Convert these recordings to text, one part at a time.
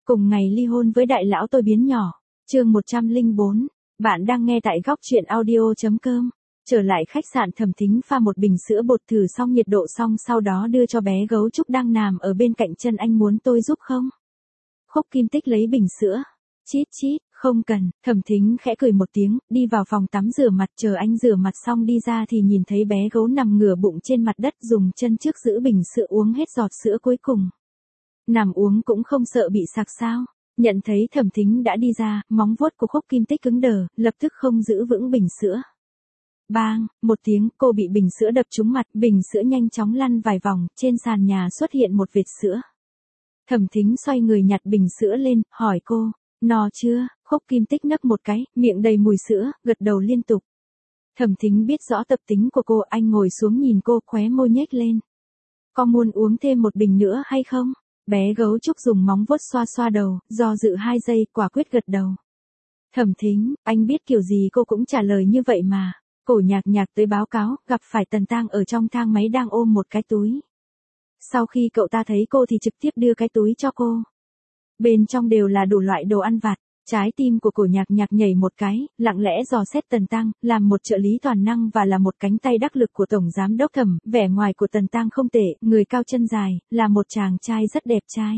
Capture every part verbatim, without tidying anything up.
Cùng ngày ly hôn với đại lão tôi biến nhỏ. Chương một trăm lẻ bốn. Bạn đang nghe tại góc truyện audio chấm com. Trở lại khách sạn, Thẩm Thính pha một bình sữa bột thử xong nhiệt độ xong sau đó đưa cho bé gấu trúc đang nằm ở bên cạnh chân. Anh muốn tôi giúp không? Khúc Kim Tích lấy bình sữa. Chít chít, không cần. Thẩm Thính khẽ cười một tiếng, đi vào phòng tắm rửa mặt. Chờ anh rửa mặt xong đi ra thì nhìn thấy bé gấu nằm ngửa bụng trên mặt đất, dùng chân trước giữ bình sữa uống hết giọt sữa cuối cùng. Nằm uống cũng không sợ bị sặc sao? Nhận thấy Thẩm Thính đã đi ra, móng vuốt của Khúc Kim Tích cứng đờ, lập tức không giữ vững bình sữa. Bang, một tiếng, cô bị bình sữa đập trúng mặt, bình sữa nhanh chóng lăn vài vòng, trên sàn nhà xuất hiện một vệt sữa. Thẩm Thính xoay người nhặt bình sữa lên, hỏi cô, no chưa? Khúc Kim Tích nấc một cái, miệng đầy mùi sữa, gật đầu liên tục. Thẩm Thính biết rõ tập tính của cô, anh ngồi xuống nhìn cô, khóe môi nhếch lên. Có muốn uống thêm một bình nữa hay không? Bé gấu trúc dùng móng vuốt xoa xoa đầu, do dự hai giây, quả quyết gật đầu. Thẩm Thính, anh biết kiểu gì cô cũng trả lời như vậy mà. Cổ Nhạc Nhạc tới báo cáo, gặp phải Tần Tang ở trong thang máy đang ôm một cái túi. Sau khi cậu ta thấy cô thì trực tiếp đưa cái túi cho cô. Bên trong đều là đủ loại đồ ăn vặt. Trái tim của Cổ Nhạc Nhạc nhảy một cái, lặng lẽ dò xét Tần Tang, làm một trợ lý toàn năng và là một cánh tay đắc lực của Tổng Giám Đốc Thẩm. Vẻ ngoài của Tần Tang không tệ, người cao chân dài, là một chàng trai rất đẹp trai.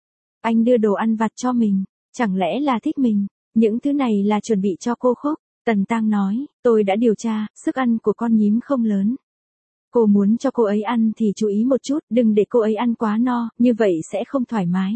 Anh đưa đồ ăn vặt cho mình, chẳng lẽ là thích mình? Những thứ này là chuẩn bị cho cô Khúc. Tần Tang nói, tôi đã điều tra, sức ăn của con nhím không lớn. Cô muốn cho cô ấy ăn thì chú ý một chút, đừng để cô ấy ăn quá no, như vậy sẽ không thoải mái.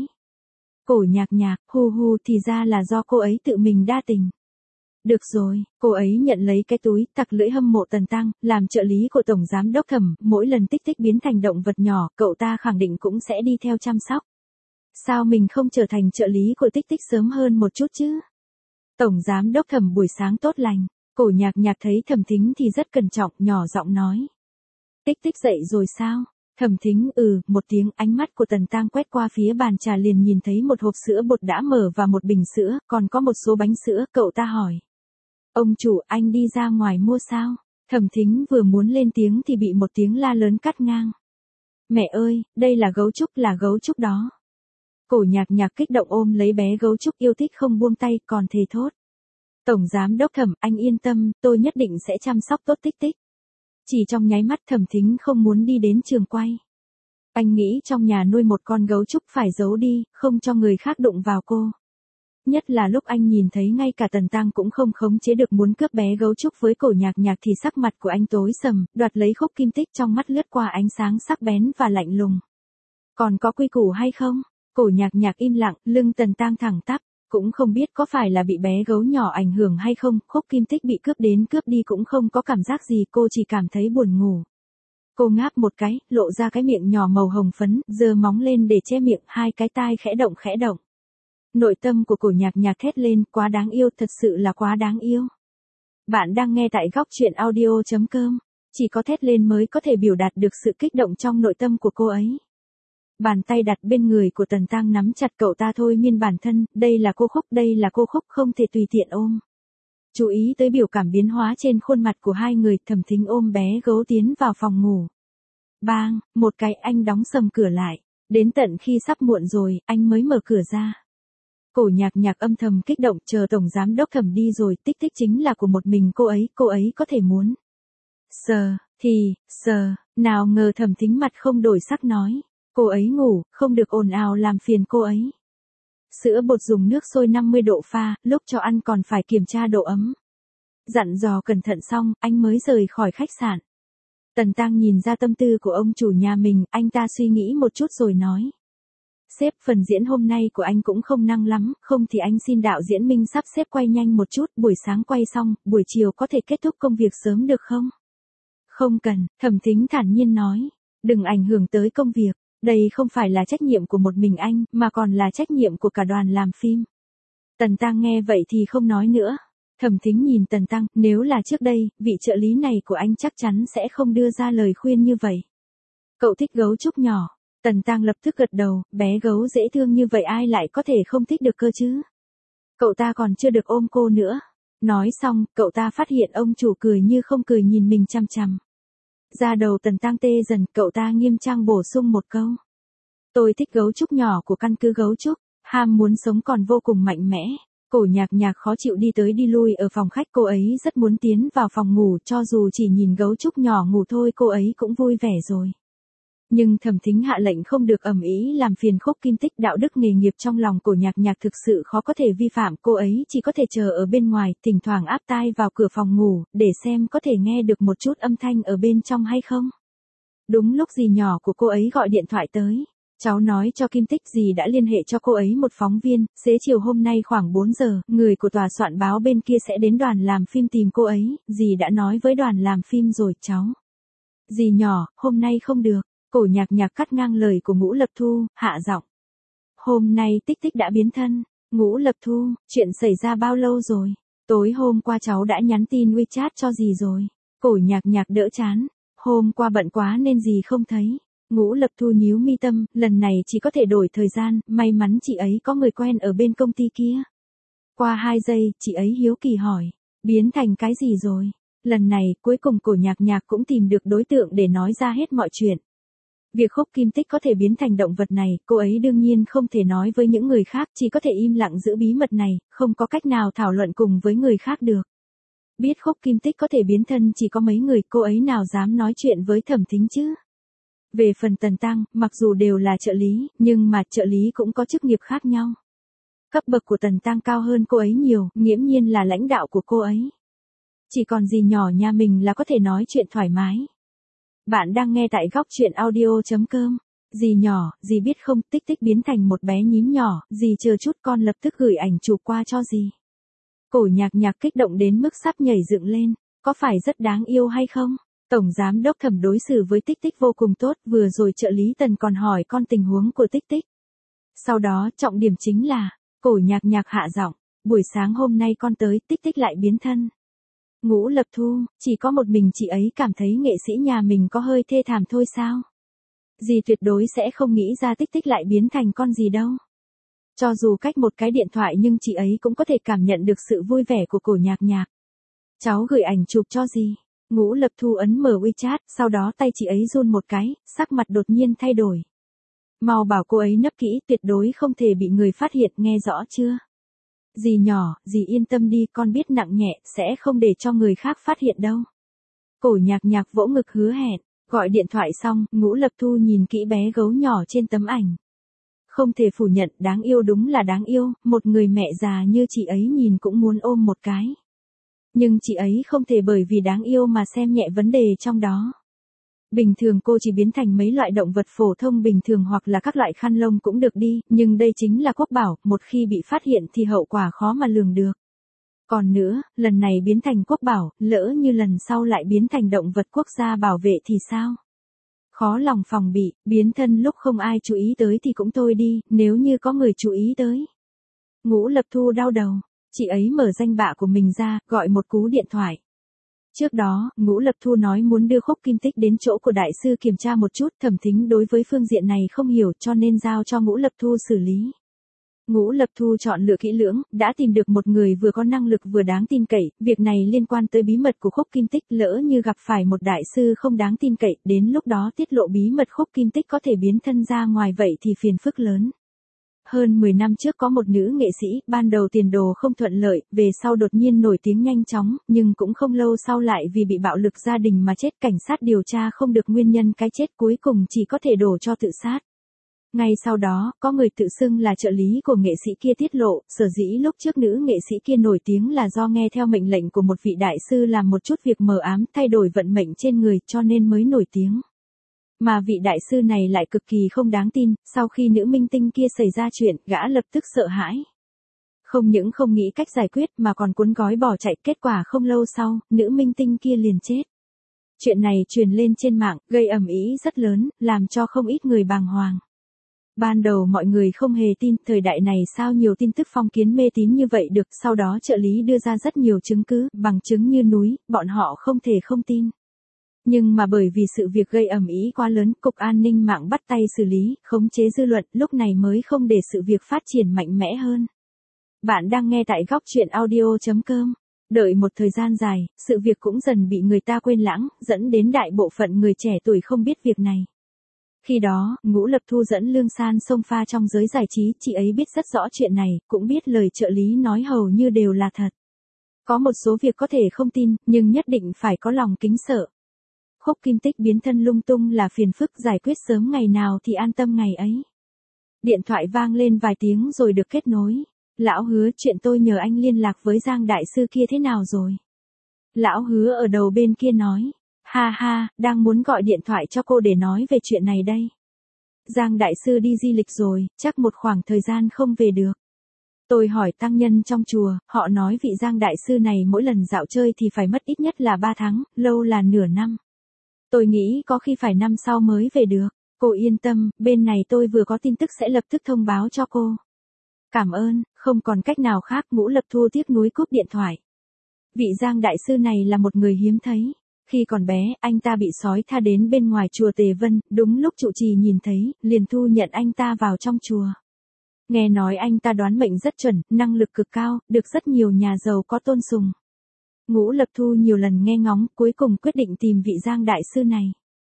Cổ Nhạc Nhạc, hu hu, thì ra là do cô ấy tự mình đa tình. Được rồi, cô ấy nhận lấy cái túi, tặc lưỡi hâm mộ Tần Tang, làm trợ lý của Tổng Giám Đốc Thẩm, mỗi lần Tích Tích biến thành động vật nhỏ, cậu ta khẳng định cũng sẽ đi theo chăm sóc. Sao mình không trở thành trợ lý của Tích Tích sớm hơn một chút chứ? Tổng Giám Đốc Thẩm buổi sáng tốt lành. Cổ Nhạc Nhạc thấy Thẩm Thính thì rất cẩn trọng, nhỏ giọng nói. Tích Tích dậy rồi sao? Thẩm Thính ừ, một tiếng, ánh mắt của Tần Tang quét qua phía bàn trà liền nhìn thấy một hộp sữa bột đã mở và một bình sữa, còn có một số bánh sữa, cậu ta hỏi. Ông chủ, anh đi ra ngoài mua sao? Thẩm Thính vừa muốn lên tiếng thì bị một tiếng la lớn cắt ngang. Mẹ ơi, đây là gấu trúc, là gấu trúc đó. Cổ Nhạc Nhạc kích động ôm lấy bé gấu trúc yêu thích không buông tay, còn thề thốt. Tổng Giám Đốc Thẩm, anh yên tâm, tôi nhất định sẽ chăm sóc tốt Tích Tích. Chỉ trong nháy mắt Thẩm Thính không muốn đi đến trường quay. Anh nghĩ trong nhà nuôi một con gấu trúc phải giấu đi, không cho người khác đụng vào cô. Nhất là lúc anh nhìn thấy ngay cả Tần Tang cũng không khống chế được muốn cướp bé gấu trúc với Cổ Nhạc Nhạc thì sắc mặt của anh tối sầm, đoạt lấy Khúc Kim Tích, trong mắt lướt qua ánh sáng sắc bén và lạnh lùng. Còn có quy củ hay không? Cổ Nhạc Nhạc im lặng, lưng Tần Tang thẳng tắp, cũng không biết có phải là bị bé gấu nhỏ ảnh hưởng hay không, Khúc Kim Tích bị cướp đến cướp đi cũng không có cảm giác gì, cô chỉ cảm thấy buồn ngủ. Cô ngáp một cái, lộ ra cái miệng nhỏ màu hồng phấn, giơ móng lên để che miệng, hai cái tai khẽ động khẽ động. Nội tâm của Cổ Nhạc Nhạc thét lên, quá đáng yêu, thật sự là quá đáng yêu. Bạn đang nghe tại góc truyện audio chấm com, chỉ có thét lên mới có thể biểu đạt được sự kích động trong nội tâm của cô ấy. Bàn tay đặt bên người của Tần Tang nắm chặt cậu ta thôi miên bản thân, đây là cô Khúc, đây là cô Khúc, không thể tùy tiện ôm. Chú ý tới biểu cảm biến hóa trên khuôn mặt của hai người, Thẩm Thính ôm bé gấu tiến vào phòng ngủ. Bang, một cái, anh đóng sầm cửa lại, đến tận khi sắp muộn rồi, anh mới mở cửa ra. Cổ Nhạc Nhạc âm thầm kích động, chờ Tổng Giám Đốc Thẩm đi rồi, Tích Tích chính là của một mình cô ấy, cô ấy có thể muốn. Sờ, thì, sờ, nào ngờ Thẩm Thính mặt không đổi sắc nói. Cô ấy ngủ, không được ồn ào làm phiền cô ấy. Sữa bột dùng nước sôi năm mươi độ pha, lúc cho ăn còn phải kiểm tra độ ấm. Dặn dò cẩn thận xong, anh mới rời khỏi khách sạn. Tần Tang nhìn ra tâm tư của ông chủ nhà mình, anh ta suy nghĩ một chút rồi nói. Sếp, phần diễn hôm nay của anh cũng không năng lắm, không thì anh xin đạo diễn Minh sắp xếp quay nhanh một chút, buổi sáng quay xong, buổi chiều có thể kết thúc công việc sớm được không? Không cần, Thẩm Thính thản nhiên nói. Đừng ảnh hưởng tới công việc. Đây không phải là trách nhiệm của một mình anh, mà còn là trách nhiệm của cả đoàn làm phim. Tần Tang nghe vậy thì không nói nữa. Thẩm Thính nhìn Tần Tang, nếu là trước đây, vị trợ lý này của anh chắc chắn sẽ không đưa ra lời khuyên như vậy. Cậu thích gấu trúc nhỏ. Tần Tang lập tức gật đầu, bé gấu dễ thương như vậy ai lại có thể không thích được cơ chứ. Cậu ta còn chưa được ôm cô nữa. Nói xong, cậu ta phát hiện ông chủ cười như không cười nhìn mình chằm chằm. Da đầu Tần Tang tê dần, cậu ta nghiêm trang bổ sung một câu. Tôi thích gấu trúc nhỏ của căn cứ gấu trúc. Ham muốn sống còn vô cùng mạnh mẽ. Cổ Nhạc Nhạc khó chịu đi tới đi lui ở phòng khách, cô ấy rất muốn tiến vào phòng ngủ, cho dù chỉ nhìn gấu trúc nhỏ ngủ thôi cô ấy cũng vui vẻ rồi. Nhưng Thẩm Thính hạ lệnh không được ầm ĩ làm phiền Khúc Kim Tích, đạo đức nghề nghiệp trong lòng Cổ Nhạc Nhạc thực sự khó có thể vi phạm, cô ấy chỉ có thể chờ ở bên ngoài, thỉnh thoảng áp tai vào cửa phòng ngủ, để xem có thể nghe được một chút âm thanh ở bên trong hay không. Đúng lúc dì nhỏ của cô ấy gọi điện thoại tới. Cháu nói cho Kim Tích dì đã liên hệ cho cô ấy một phóng viên, xế chiều hôm nay khoảng bốn giờ, người của tòa soạn báo bên kia sẽ đến đoàn làm phim tìm cô ấy, dì đã nói với đoàn làm phim rồi cháu. Dì nhỏ, hôm nay không được. Cổ Nhạc Nhạc cắt ngang lời của Ngũ Lập Thu, hạ giọng. Hôm nay Tích Tích đã biến thân. Ngũ Lập Thu, chuyện xảy ra bao lâu rồi? Tối hôm qua cháu đã nhắn tin WeChat cho dì rồi. Cổ Nhạc Nhạc đỡ chán. Hôm qua bận quá nên dì không thấy. Ngũ Lập Thu nhíu mi tâm, lần này chỉ có thể đổi thời gian, may mắn chị ấy có người quen ở bên công ty kia. Qua hai giây, chị ấy hiếu kỳ hỏi. Biến thành cái gì rồi? Lần này, cuối cùng Cổ Nhạc Nhạc cũng tìm được đối tượng để nói ra hết mọi chuyện. Việc Khúc Kim Tích có thể biến thành động vật này, cô ấy đương nhiên không thể nói với những người khác, chỉ có thể im lặng giữ bí mật này, không có cách nào thảo luận cùng với người khác được. Biết Khúc Kim Tích có thể biến thân chỉ có mấy người, cô ấy nào dám nói chuyện với Thẩm Thính chứ. Về phần Tần Tăng, mặc dù đều là trợ lý, nhưng mà trợ lý cũng có chức nghiệp khác nhau. Cấp bậc của Tần Tăng cao hơn cô ấy nhiều, nghiễm nhiên là lãnh đạo của cô ấy. Chỉ còn dì nhỏ nhà mình là có thể nói chuyện thoải mái. Bạn đang nghe tại góc truyện audio chấm com. Dì nhỏ, dì biết không, Tích Tích biến thành một bé nhím nhỏ, dì chờ chút con lập tức gửi ảnh chụp qua cho dì. Cổ Nhạc Nhạc kích động đến mức sắp nhảy dựng lên, có phải rất đáng yêu hay không? Tổng giám đốc Thẩm đối xử với Tích Tích vô cùng tốt, vừa rồi trợ lý Tần còn hỏi con tình huống của Tích Tích. Sau đó, trọng điểm chính là, Cổ Nhạc Nhạc hạ giọng, buổi sáng hôm nay con tới, Tích Tích lại biến thân. Ngũ Lập Thu, chỉ có một mình chị ấy cảm thấy nghệ sĩ nhà mình có hơi thê thảm thôi sao? Dì tuyệt đối sẽ không nghĩ ra Tích Tích lại biến thành con gì đâu. Cho dù cách một cái điện thoại nhưng chị ấy cũng có thể cảm nhận được sự vui vẻ của Cổ Nhạc Nhạc. Cháu gửi ảnh chụp cho dì. Ngũ Lập Thu ấn mở WeChat, sau đó tay chị ấy run một cái, sắc mặt đột nhiên thay đổi. Mau bảo cô ấy nấp kỹ, tuyệt đối không thể bị người phát hiện, nghe rõ chưa? Dì nhỏ, dì yên tâm đi, con biết nặng nhẹ, sẽ không để cho người khác phát hiện đâu. Cổ Nhạc Nhạc vỗ ngực hứa hẹn, gọi điện thoại xong, Ngũ Lập Thu nhìn kỹ bé gấu nhỏ trên tấm ảnh. Không thể phủ nhận, đáng yêu đúng là đáng yêu, một người mẹ già như chị ấy nhìn cũng muốn ôm một cái. Nhưng chị ấy không thể bởi vì đáng yêu mà xem nhẹ vấn đề trong đó. Bình thường cô chỉ biến thành mấy loại động vật phổ thông bình thường hoặc là các loại khăn lông cũng được đi, nhưng đây chính là quốc bảo, một khi bị phát hiện thì hậu quả khó mà lường được. Còn nữa, lần này biến thành quốc bảo, lỡ như lần sau lại biến thành động vật quốc gia bảo vệ thì sao? Khó lòng phòng bị, biến thân lúc không ai chú ý tới thì cũng thôi đi, nếu như có người chú ý tới. Ngũ Lập Thu đau đầu, chị ấy mở danh bạ của mình ra, gọi một cú điện thoại. Trước đó, Ngũ Lập Thu nói muốn đưa Khúc Kim Tích đến chỗ của đại sư kiểm tra một chút, Thẩm Thính đối với phương diện này không hiểu cho nên giao cho Ngũ Lập Thu xử lý. Ngũ Lập Thu chọn lựa kỹ lưỡng, đã tìm được một người vừa có năng lực vừa đáng tin cậy, việc này liên quan tới bí mật của Khúc Kim Tích, lỡ như gặp phải một đại sư không đáng tin cậy, đến lúc đó tiết lộ bí mật Khúc Kim Tích có thể biến thân ra ngoài vậy thì phiền phức lớn. Hơn mười năm trước có một nữ nghệ sĩ, ban đầu tiền đồ không thuận lợi, về sau đột nhiên nổi tiếng nhanh chóng, nhưng cũng không lâu sau lại vì bị bạo lực gia đình mà chết, cảnh sát điều tra không được nguyên nhân cái chết, cuối cùng chỉ có thể đổ cho tự sát. Ngay sau đó, có người tự xưng là trợ lý của nghệ sĩ kia tiết lộ, sở dĩ lúc trước nữ nghệ sĩ kia nổi tiếng là do nghe theo mệnh lệnh của một vị đại sư làm một chút việc mờ ám, thay đổi vận mệnh trên người, cho nên mới nổi tiếng. Mà vị đại sư này lại cực kỳ không đáng tin, sau khi nữ minh tinh kia xảy ra chuyện, gã lập tức sợ hãi. Không những không nghĩ cách giải quyết mà còn cuốn gói bỏ chạy, kết quả không lâu sau, nữ minh tinh kia liền chết. Chuyện này truyền lên trên mạng, gây ầm ĩ rất lớn, làm cho không ít người bàng hoàng. Ban đầu mọi người không hề tin, thời đại này sao nhiều tin tức phong kiến mê tín như vậy được, sau đó trợ lý đưa ra rất nhiều chứng cứ, bằng chứng như núi, bọn họ không thể không tin. Nhưng mà bởi vì sự việc gây ầm ĩ quá lớn, Cục An ninh mạng bắt tay xử lý, khống chế dư luận, lúc này mới không để sự việc phát triển mạnh mẽ hơn. Bạn đang nghe tại góc truyện audio chấm com. Đợi một thời gian dài, sự việc cũng dần bị người ta quên lãng, dẫn đến đại bộ phận người trẻ tuổi không biết việc này. Khi đó, Ngũ Lập Thu dẫn Lương San xông pha trong giới giải trí, chị ấy biết rất rõ chuyện này, cũng biết lời trợ lý nói hầu như đều là thật. Có một số việc có thể không tin, nhưng nhất định phải có lòng kính sợ. Khúc Kim Tích biến thân lung tung là phiền phức, giải quyết sớm ngày nào thì an tâm ngày ấy. Điện thoại vang lên vài tiếng rồi được kết nối. Lão Hứa, chuyện tôi nhờ anh liên lạc với Giang đại sư kia thế nào rồi? Lão Hứa ở đầu bên kia nói. Ha ha, đang muốn gọi điện thoại cho cô để nói về chuyện này đây. Giang đại sư đi di lịch rồi, chắc một khoảng thời gian không về được. Tôi hỏi tăng nhân trong chùa, họ nói vị Giang đại sư này mỗi lần dạo chơi thì phải mất ít nhất là ba tháng, lâu là nửa năm. Tôi nghĩ có khi phải năm sau mới về được. Cô yên tâm, bên này tôi vừa có tin tức sẽ lập tức thông báo cho cô. Cảm ơn, không còn cách nào khác. Ngũ Lập Thu tiếc nuối cúp điện thoại. Vị Giang đại sư này là một người hiếm thấy. Khi còn bé, anh ta bị sói tha đến bên ngoài chùa Tề Vân, đúng lúc trụ trì nhìn thấy, liền thu nhận anh ta vào trong chùa. Nghe nói anh ta đoán mệnh rất chuẩn, năng lực cực cao, được rất nhiều nhà giàu có tôn sùng. Ngũ Lập Thu nhiều lần nghe ngóng, cuối cùng quyết định tìm vị Giang đại sư này.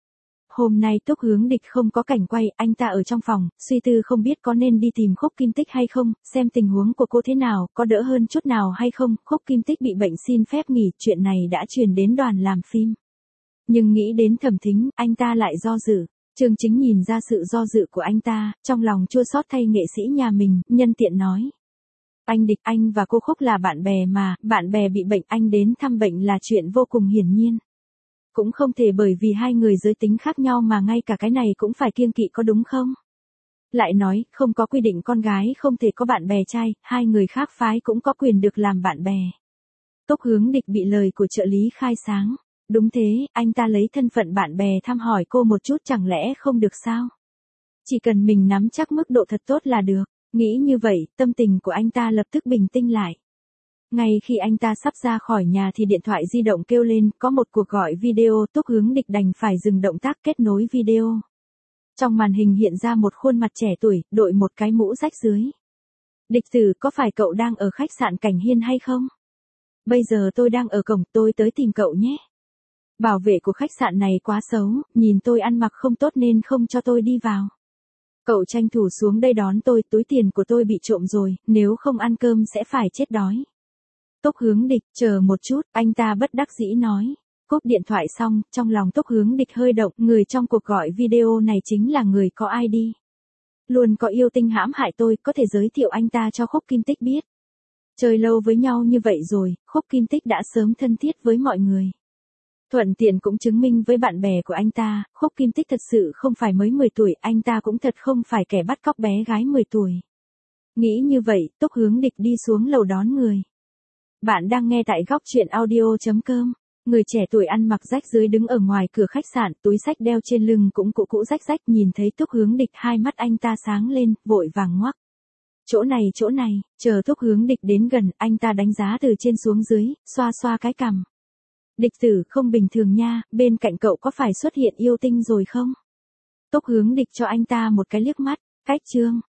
Hôm nay Túc Hướng Địch không có cảnh quay, anh ta ở trong phòng, suy tư không biết có nên đi tìm Khúc Kim Tích hay không, xem tình huống của cô thế nào, có đỡ hơn chút nào hay không. Khúc Kim Tích bị bệnh xin phép nghỉ, chuyện này đã truyền đến đoàn làm phim. Nhưng nghĩ đến Thẩm Thính, anh ta lại do dự. Trương Chính nhìn ra sự do dự của anh ta, trong lòng chua xót thay nghệ sĩ nhà mình, nhân tiện nói. Anh Địch, anh và cô Khúc là bạn bè mà, bạn bè bị bệnh anh đến thăm bệnh là chuyện vô cùng hiển nhiên. Cũng không thể bởi vì hai người giới tính khác nhau mà ngay cả cái này cũng phải kiêng kỵ có đúng không? Lại nói, không có quy định con gái không thể có bạn bè trai, hai người khác phái cũng có quyền được làm bạn bè. Túc Hướng Địch bị lời của trợ lý khai sáng. Đúng thế, anh ta lấy thân phận bạn bè thăm hỏi cô một chút chẳng lẽ không được sao? Chỉ cần mình nắm chắc mức độ thật tốt là được. Nghĩ như vậy, tâm tình của anh ta lập tức bình tĩnh lại. Ngay khi anh ta sắp ra khỏi nhà thì điện thoại di động kêu lên, có một cuộc gọi video. Túc Hướng Địch đành phải dừng động tác kết nối video. Trong màn hình hiện ra một khuôn mặt trẻ tuổi, đội một cái mũ rách dưới. Địch tử, có phải cậu đang ở khách sạn Cảnh Hiên hay không? Bây giờ tôi đang ở cổng, tôi tới tìm cậu nhé. Bảo vệ của khách sạn này quá xấu, nhìn tôi ăn mặc không tốt nên không cho tôi đi vào. Cậu tranh thủ xuống đây đón tôi, túi tiền của tôi bị trộm rồi, nếu không ăn cơm sẽ phải chết đói. Túc Hướng Địch, chờ một chút, anh ta bất đắc dĩ nói. Cúp điện thoại xong, trong lòng Túc Hướng Địch hơi động, người trong cuộc gọi video này chính là người có i đê. Luôn có yêu tinh hãm hại tôi, có thể giới thiệu anh ta cho Khúc Kim Tích biết. Chơi lâu với nhau như vậy rồi, Khúc Kim Tích đã sớm thân thiết với mọi người. Thuận tiện cũng chứng minh với bạn bè của anh ta, Khúc Kim Tích thật sự không phải mới mười tuổi, anh ta cũng thật không phải kẻ bắt cóc bé gái mười tuổi. Nghĩ như vậy, Túc Hướng Địch đi xuống lầu đón người. Bạn đang nghe tại góc truyện audio.com. Người trẻ tuổi ăn mặc rách dưới đứng ở ngoài cửa khách sạn, túi xách đeo trên lưng cũng cũ cũ rách rách, nhìn thấy Túc Hướng Địch hai mắt anh ta sáng lên, vội vàng ngoắc. Chỗ này chỗ này, chờ Túc Hướng Địch đến gần, anh ta đánh giá từ trên xuống dưới, xoa xoa cái cằm. Địch tử, không bình thường nha, bên cạnh cậu có phải xuất hiện yêu tinh rồi không? Túc Hướng Địch cho anh ta một cái liếc mắt, cách chương.